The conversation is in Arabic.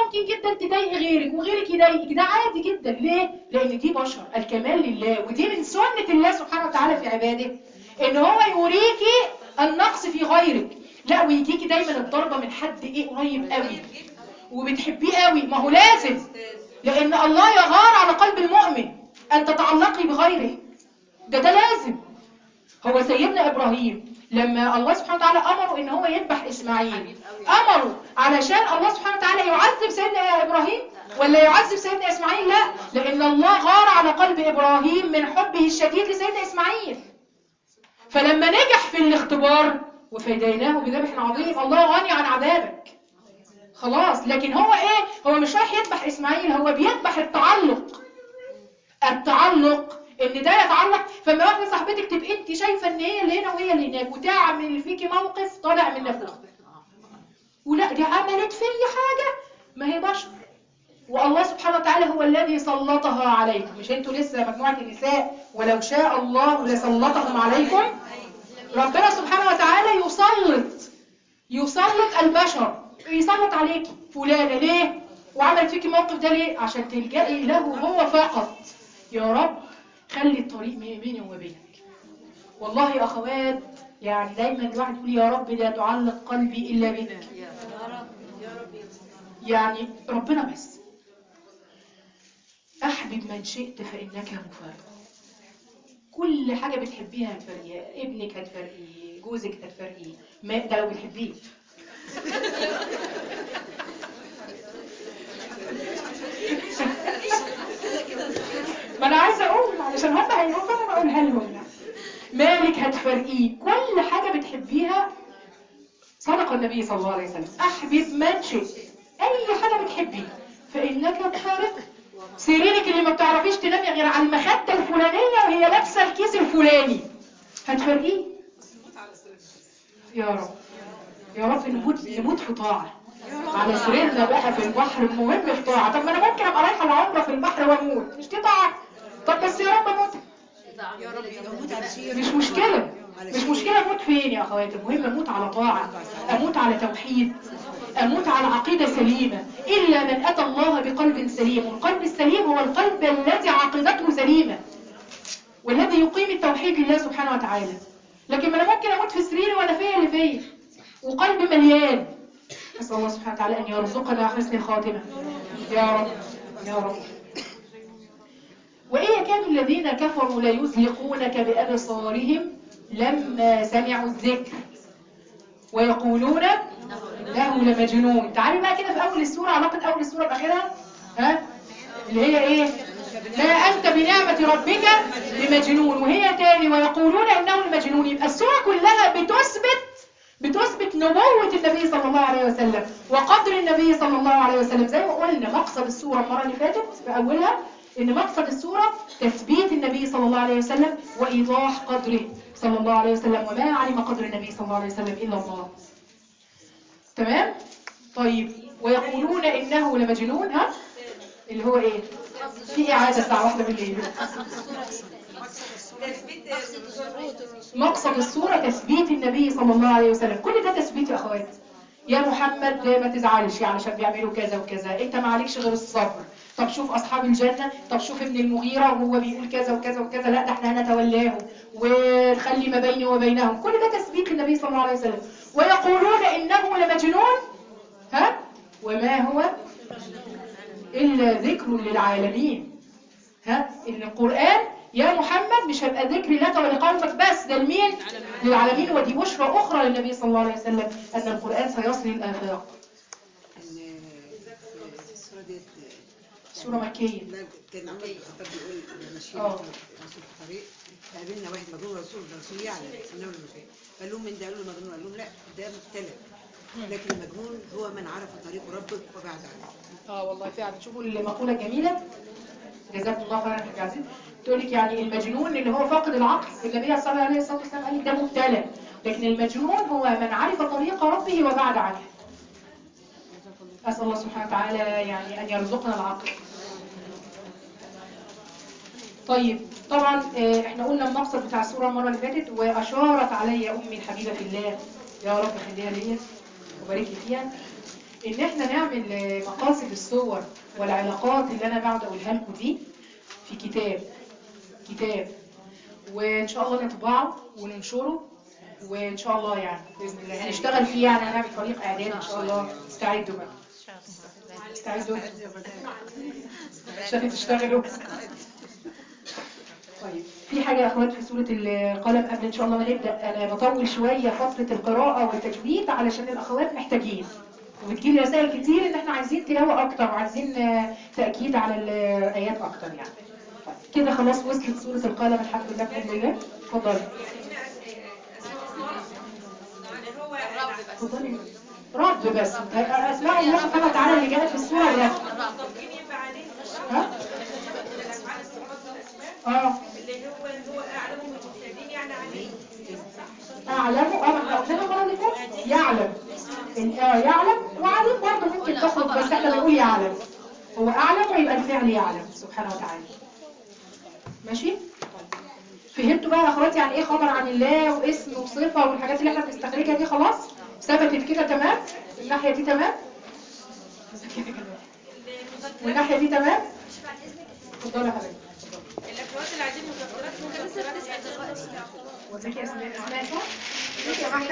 ممكن جدا تضايقي غيرك وغيرك يضايقك، ده عادي جدا. ليه؟ لان دي بشر، الكمال لله، ودي من سنة الله سبحانه وتعالى في عباده، ان هو يوريكي النقص في غيرك. لا، ويجيكي دايما الضربة من حد ايه قريب قوي وبتحبيه قوي، ما هو لازم، لان الله يغار على قلب المؤمن ان تتعلقي بغيره، ده لازم. هو سيدنا ابراهيم لما الله سبحانه وتعالى امره ان هو يذبح اسماعيل، امره علشان الله سبحانه وتعالى يعذب سيدنا ابراهيم ولا يعذب سيدنا اسماعيل؟ لا، لان الله غار على قلب ابراهيم من حبه الشديد لسيدنا اسماعيل. فلما نجح في الاختبار وفديناه بذبح عظيم، الله غني عن عذابك خلاص. لكن هو ايه؟ هو مش رايح يذبح اسماعيل، هو بيذبح التعلق. التعلق ان ده يتعلق. فما واحده صاحبتك تبقى انت شايفه ان هي اللي هنا وهي اللي هناك، وتعمل فيكي موقف طالع من نفوخ، ولا دي عملت فيا حاجه، ما هي بشر، والله سبحانه وتعالى هو الذي سلطها عليكم. مش انتوا لسه مجموعه النساء ولو شاء الله لسلطهم عليكم؟ ربنا سبحانه وتعالى يسلط البشر، يسلط عليك فلانه ليه وعملت فيكي موقف ده ليه؟ عشان تلجئي له هو فقط. يا رب خلي الطريق بيني وما بينك. والله يا اخوات، يعني دايما الواحد يقول يا رب لا تعلق قلبي الا بك، يا رب يا رب. يعني ربنا بس. احبب من شئت فانك مفارق. كل حاجه بتحبيها هتفرقيه، ابنك هتفرقيه، جوزك هتفرقيه، ما ده لو بتحبيه. ما انا عايزه اقول علشان هم هيقولوا، فانا بقولها لهم يعني. مالك هتفرقيه، كل حاجه بتحبيها. صدق النبي صلى الله عليه وسلم، احبب من شئت، اي حاجه بتحبيه فانك تفارق. سريرك اللي ما بتعرفيش تنامي غير على المخده الفلانيه وهي لابسه الكيس الفلاني، هتفرقيه. يا رب يا رب نموت في طاعه على سريرنا بقى في البحر، المهم في طاعه. طب ما انا ممكن ابقى رايحه العمره في البحر واموت، مش دي طاعه؟ طب بس يا رب اموت، يا رب اموت على شيء. مش مشكله، مش مشكله اموت فين يا اخواتي، المهم اموت على طاعه، اموت على توحيد، اموت على عقيده سليمه. الا من اتى الله بقلب سليم، والقلب السليم هو القلب الذي عقيدته سليمه والذي يقيم التوحيد لله سبحانه وتعالى. لكن ما انا ممكن اموت في سريري وانا فيا اللي فيا وقلبي مليان. نسال الله سبحانه وتعالى ان يرزقنا حسن الخاتمه يا رب يا رب. وإن يكاد الذين كفروا ليزلقونك بأبصارهم لما سمعوا الذكر ويقولون إنه لمجنون. تعالي بقى كده في أول السورة، علاقة أول السورة بآخرها، ها اللي هي إيه؟ ما أنت بنعمة ربك بمجنون. وهي تاني ويقولون إنه لمجنون. يبقى السورة كلها بتثبت نبوة النبي صلى الله عليه وسلم وقدر النبي صلى الله عليه وسلم. زي ما قلنا مقصد السورة المرة اللي فاتت في أولها إن مقصد السورة تثبيت النبي صلى الله عليه وسلم وإيضاح قدره صلى الله عليه وسلم، وما علم قدر النبي صلى الله عليه وسلم إلا الله. تمام؟ طيب ويقولون إنه لمجنون، ها؟ اللي هو إيه؟ في إعادة الساعة 1 بالليل. مقصد السورة تثبيت النبي صلى الله عليه وسلم. كل ده تثبيت يا أخوات. يا محمد ما تزعلش علشان بيعملوا كذا وكذا، انت ما عليكش غير الصبر. طب شوف اصحاب الجنة، طب شوف ابن المغيرة وهو بيقول كذا وكذا وكذا، لا ده احنا هنتولاهم ونخلي ما بيني وبينهم. كل ده تثبيت النبي صلى الله عليه وسلم. ويقولون انه لمجنون، ها وما هو الا ذكر للعالمين. ها ان القرآن يا محمد مش هيبقى ذكر لك ولقومك بس، ده لمين؟ للعالمين. ودي بشرى اخرى للنبي صلى الله عليه وسلم ان القرآن سيصل الآفاق. السورة ديت سورة مكية. كان عمر بن الخطاب بيقول احنا ماشيين في الطريق فقابلنا واحد مجنون، الرسول يعلم انه المجنون. قال لهم من ده؟ قالوا مجنون. قال لهم لا ده مبتلى، لكن المجنون هو من عرف طريق ربه وبعد عنه. والله فعلا. شوفوا المقولة الجميلة، جزاكم الله خيرا يا عزيز. تقول لك يعني المجنون اللي هو فاقد العقل، النبي صلى الله عليه وسلم قال لك ده مبتلى، لكن المجنون هو من عرف طريق ربه وبعد عنه. أسأل الله سبحانه وتعالى يعني أن يرزقنا العقل. طيب طبعا احنا قلنا المقصد بتاع السورة المرة اللي فاتت، وأشارت علي أمي الحبيبة في الله، يا رب خليها ليا وبارك لي فيها، ان احنا نعمل مقاصد الصور والعلاقات اللي انا بقعد اقولها لكم دي في كتاب وان شاء الله نطبعه وننشره، وان شاء الله يعني باذن الله هنشتغل فيه، يعني هنعمل فريق اعداد ان شاء الله. استعدوا بقى، استعدوا عشان تشتغلوا. طيب في حاجة يا اخوات في سورة القلم قبل ان شاء الله ما نبدأ، انا بطول شوية فترة القراءة والتجويد علشان الاخوات محتاجين، وبتجيلي رسائل كتير ان احنا عايزين تلاوة اكتر وعايزين تأكيد على الايات اكتر يعني. طيب كده خلاص وصلت سورة القلم الحمد لله بفضل الله. اتفضلي. اتفضلي. رب بس اسماء الله سبحانه وتعالى اللي جاءت في السورة الرب. ها؟ اللي هو اعلم بالمفسدين يعني عليه. اعلم ما احنا قلنا المره اللي فاتت يعلم. يعلم وعليم برضه ممكن تخرج، بس احنا بنقول يعلم. هو اعلم ويبقى الفعل يعلم سبحانه وتعالى. ماشي؟ فهمتوا بقى يا اخواتي يعني ايه خبر عن الله واسم وصفه والحاجات اللي احنا بنستخرجها دي؟ خلاص ثبتت كده تمام؟ الناحيه دي تمام؟ والناحيه دي تمام؟ اتفضلي يا حبيبي. الاخوات اللي عايزين مذكرات وديكي اسماء صح؟